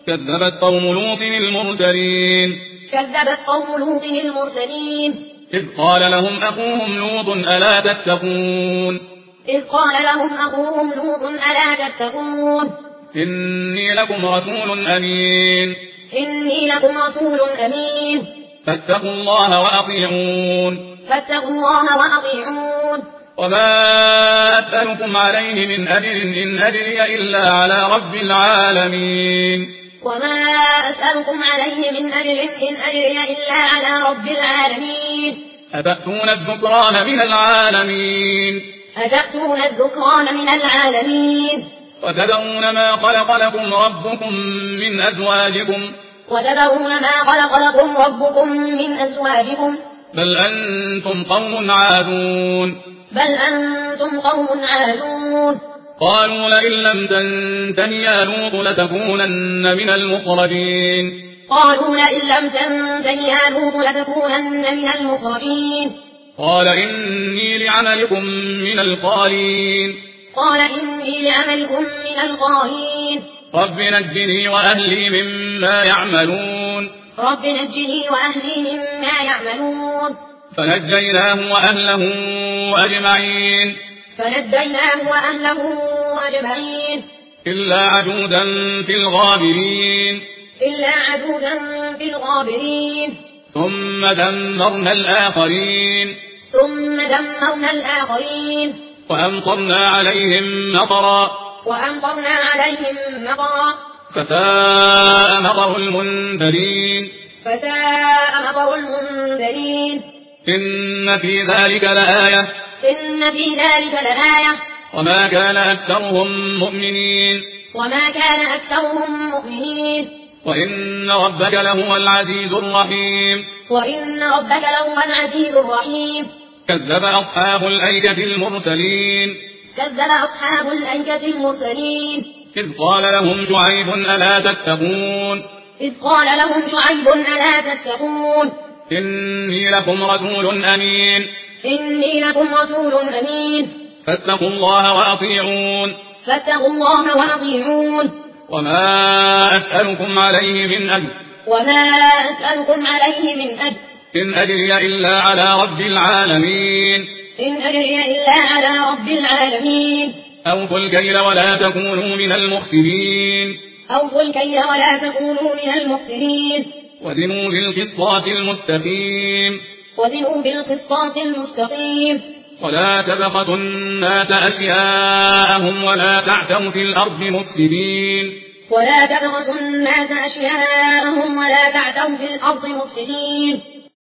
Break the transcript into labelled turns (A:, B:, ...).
A: كذبت قوم لوط المرسلين
B: كذبت قوم لوط المرسلين
A: إذ قال لهم أخوهم لوط ألا تتقون
B: إذ قال لهم أخوهم لوط ألا تتقون
A: إني لكم رسول أمين
B: إني لكم رسول أمين
A: فاتقوا الله وأطيعون
B: فاتقوا الله وأطيعون
A: وما أسألكم عليه من أجر إن أجري إلا على رب العالمين
B: وما أسألكم عليه من أجر إن أجري إلا على رب العالمين
A: أتأتون الذكران من العالمين
B: أتأتون الذكران من العالمين
A: وتذرون ما خلق لكم ربكم من أزواجكم
B: وتذرون ما خلق لكم ربكم من أزواجكم
A: بل أنتم قوم عادون
B: بل أنتم قوم عادون
A: قالوا لئن لم تنته يا لوط لتكونن من المخرجين
B: قالوا لئن لم تنته يا لوط لتكونن من المخرجين
A: قال إني لعملكم من القالين
B: قال إني لعملكم من القالين
A: رب نجني وأهلي مما يعملون
B: رب نجني وأهلي مما يعملون
A: فنجيناه وأهله أجمعين
B: فنجيناه وأهله أجمعين
A: إلا عجوزا في الغابرين
B: إلا عجوزا في الغابرين
A: ثم دمرنا الآخرين
B: ثم دمرنا الآخرين
A: وأمطرنا عليهم مطرا
B: وأمطرنا عليهم مطرا
A: فساء مطر المنذرين
B: فساء مطر المنذرين
A: إن في ذلك لآية
B: إن في ذلك لآية
A: وما كان أكثرهم مؤمنين
B: وما كان أكثرهم مؤمنين
A: وإن ربك لهو العزيز الرحيم
B: وإن ربك لهو العزيز الرحيم
A: كذب أصحاب الأيكة المرسلين
B: كذب أصحاب الأيكة المرسلين
A: إذ قال لهم شعيب ألا تتقون
B: إذ قال لهم شعيب ألا تتقون
A: إني لكم رسول أمين
B: إني لكم رسول أمين
A: فاتقوا الله وأطيعون
B: فاتقوا الله وأطيعون
A: وما أسألكم عليه من أجر
B: وما أسألكم عليه من أجر
A: إن أجري إلا على رب العالمين
B: إن أجري إلا على رب العالمين
A: أوفوا الكيل ولا تكونوا من المخسرين
B: أوفوا الكيل ولا تكونوا من المخسرين
A: وزنوا بالقسطاس المستقيم
B: وزنوا بالقسطاس المستقيم
A: ولا تبخسوا الناس أشياءهم ولا تعثوا في الأرض مفسدين
B: ولا تبخسوا الناس أشياءهم ولا تعثوا في الأرض مفسدين